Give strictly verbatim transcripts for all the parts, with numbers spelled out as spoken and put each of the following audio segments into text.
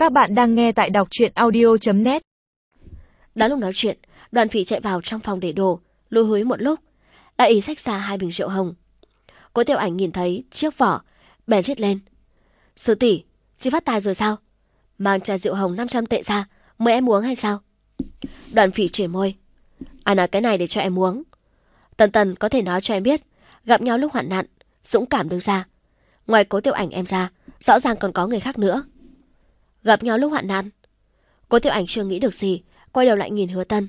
Các bạn đang nghe tại đọc truyện audio chấm net. Đã lúc nói chuyện, Đoàn Phỉ chạy vào trong phòng để đồ, lùi húi một lúc, đã ý xách ra hai bình rượu hồng. Cố Tiểu Ảnh nhìn thấy chiếc vỏ, bèn rít lên. Sư tỷ, chị phát tài rồi sao? Mang chai rượu hồng năm trăm tệ ra, mời em uống hay sao? Đoàn Phỉ chảy môi. Ai nói cái này để cho em uống? Tần Tần có thể nói cho em biết, gặp nhau lúc hoạn nạn, dũng cảm đứng ra. Ngoài Cố Tiểu Ảnh em ra, rõ ràng còn có người khác nữa. Gặp nhau lúc hoạn nạn? Cố Tiểu Ảnh chưa nghĩ được gì, quay đầu lại nhìn Hứa Tân.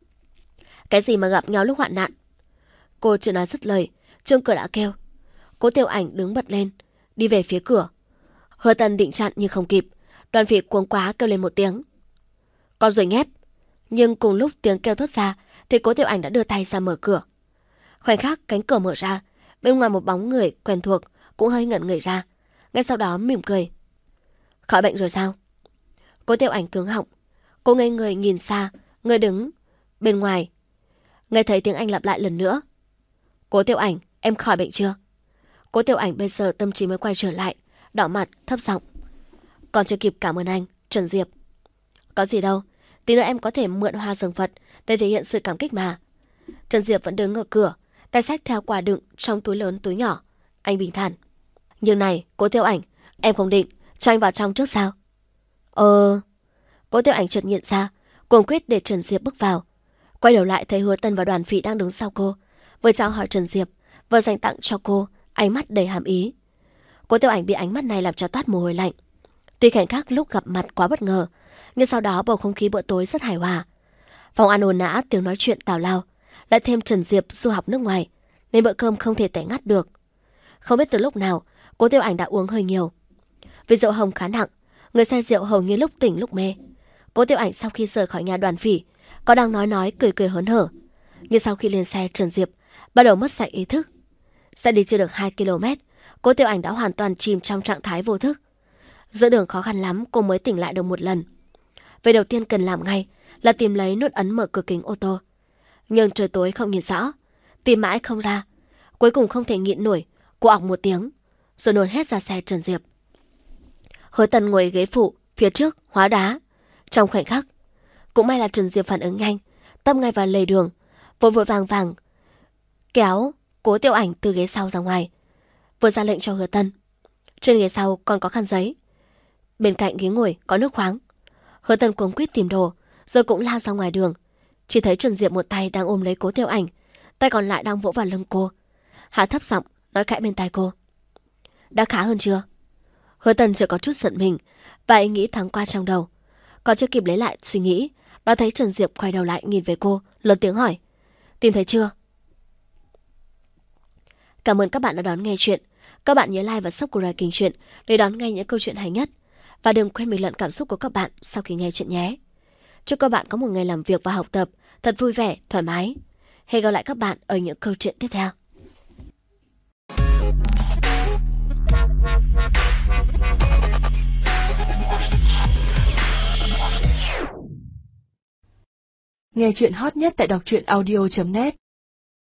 Cái gì mà gặp nhau lúc hoạn nạn? Cô chưa nói dứt lời, chuông cửa đã kêu. Cố Tiểu Ảnh đứng bật lên, đi về phía cửa. Hứa Tân định chặn nhưng không kịp. Đoàn Phỉ cuống quá kêu lên một tiếng. Con ruồi nhép. Nhưng cùng lúc tiếng kêu thốt ra thì Cố Tiểu Ảnh đã đưa tay ra mở cửa. Khoảnh khắc cánh cửa mở ra, bên ngoài một bóng người quen thuộc cũng hơi ngẩn người ra. Ngay sau đó mỉm cười. Khỏi bệnh rồi sao? Cố Tiểu Ảnh cứng họng. Cô ngây người nhìn xa, người đứng bên ngoài. Nghe thấy tiếng Anh lặp lại lần nữa. Cố Tiểu Ảnh, em khỏi bệnh chưa? Cố Tiểu Ảnh bây giờ tâm trí mới quay trở lại, đỏ mặt, thấp giọng. Còn chưa kịp cảm ơn anh, Trần Diệp. Có gì đâu, tí nữa em có thể mượn hoa dâng Phật để thể hiện sự cảm kích mà. Trần Diệp vẫn đứng ở cửa, tay xách theo quà đựng trong túi lớn túi nhỏ. Anh bình thản. Nhưng này, Cố Tiểu Ảnh, em không định cho anh vào trong trước sao? Ờ... Cố Tiểu Ảnh chợt nhận ra, cuồng quyết để Trần Diệp bước vào. Quay đầu lại thấy Hứa Tân và Đoàn Phỉ đang đứng sau cô, vừa chào hỏi Trần Diệp, vừa dành tặng cho cô ánh mắt đầy hàm ý. Cố Tiểu Ảnh bị ánh mắt này làm cho toát mồ hôi lạnh. Tuy khoảnh khắc lúc gặp mặt quá bất ngờ, nhưng sau đó bầu không khí bữa tối rất hài hòa. Phòng ăn ồn ào, tiếng nói chuyện tào lao, lại thêm Trần Diệp du học nước ngoài, nên bữa cơm không thể tẻ ngắt được. Không biết từ lúc nào, Cố Tiểu Ảnh đã uống hơi nhiều. Vì rượu hồng khá nặng, người say rượu hầu như lúc tỉnh lúc mê. Cố Tiểu Ảnh sau khi rời khỏi nhà Đoàn Phỉ, có đang nói nói cười cười hớn hở. Nhưng sau khi lên xe, Trần Diệp bắt đầu mất sạch ý thức. Xe đi chưa được hai ki lô mét, Cố Tiểu Ảnh đã hoàn toàn chìm trong trạng thái vô thức. Giữa đường khó khăn lắm cô mới tỉnh lại được một lần. Việc đầu tiên cần làm ngay là tìm lấy nút ấn mở cửa kính ô tô. Nhưng trời tối không nhìn rõ, tìm mãi không ra. Cuối cùng không thể nhịn nổi, cô ọc một tiếng, rồi nôn hết ra xe Trần Diệp. Hứa Tân ngồi ghế phụ, phía trước hóa đá. Trong khoảnh khắc, cũng may là Trần Diệp phản ứng nhanh, tấp ngay vào lề đường, vội vội vàng vàng kéo Cố Tiểu Ảnh từ ghế sau ra ngoài, vừa ra lệnh cho Hứa Tân. Trên ghế sau còn có khăn giấy, bên cạnh ghế ngồi có nước khoáng. Hứa Tân cuống quýt tìm đồ, rồi cũng lao ra ngoài đường. Chỉ thấy Trần Diệp một tay đang ôm lấy Cố Tiểu Ảnh, tay còn lại đang vỗ vào lưng cô. Hạ thấp giọng nói khẽ bên tai cô. Đã khá hơn chưa? Hứa Tân chưa có chút giận mình và ý nghĩ thoáng qua trong đầu. Còn chưa kịp lấy lại suy nghĩ, đã thấy Trần Diệp quay đầu lại nhìn về cô, lớn tiếng hỏi. Tìm thấy chưa? Cảm ơn các bạn đã đón nghe chuyện. Các bạn nhớ like và subscribe kênh Chuyện để đón nghe những câu chuyện hay nhất. Và đừng quên bình luận cảm xúc của các bạn sau khi nghe chuyện nhé. Chúc các bạn có một ngày làm việc và học tập thật vui vẻ, thoải mái. Hẹn gặp lại các bạn ở những câu chuyện tiếp theo. Nghe chuyện hot nhất tại đọc truyện audio chấm net.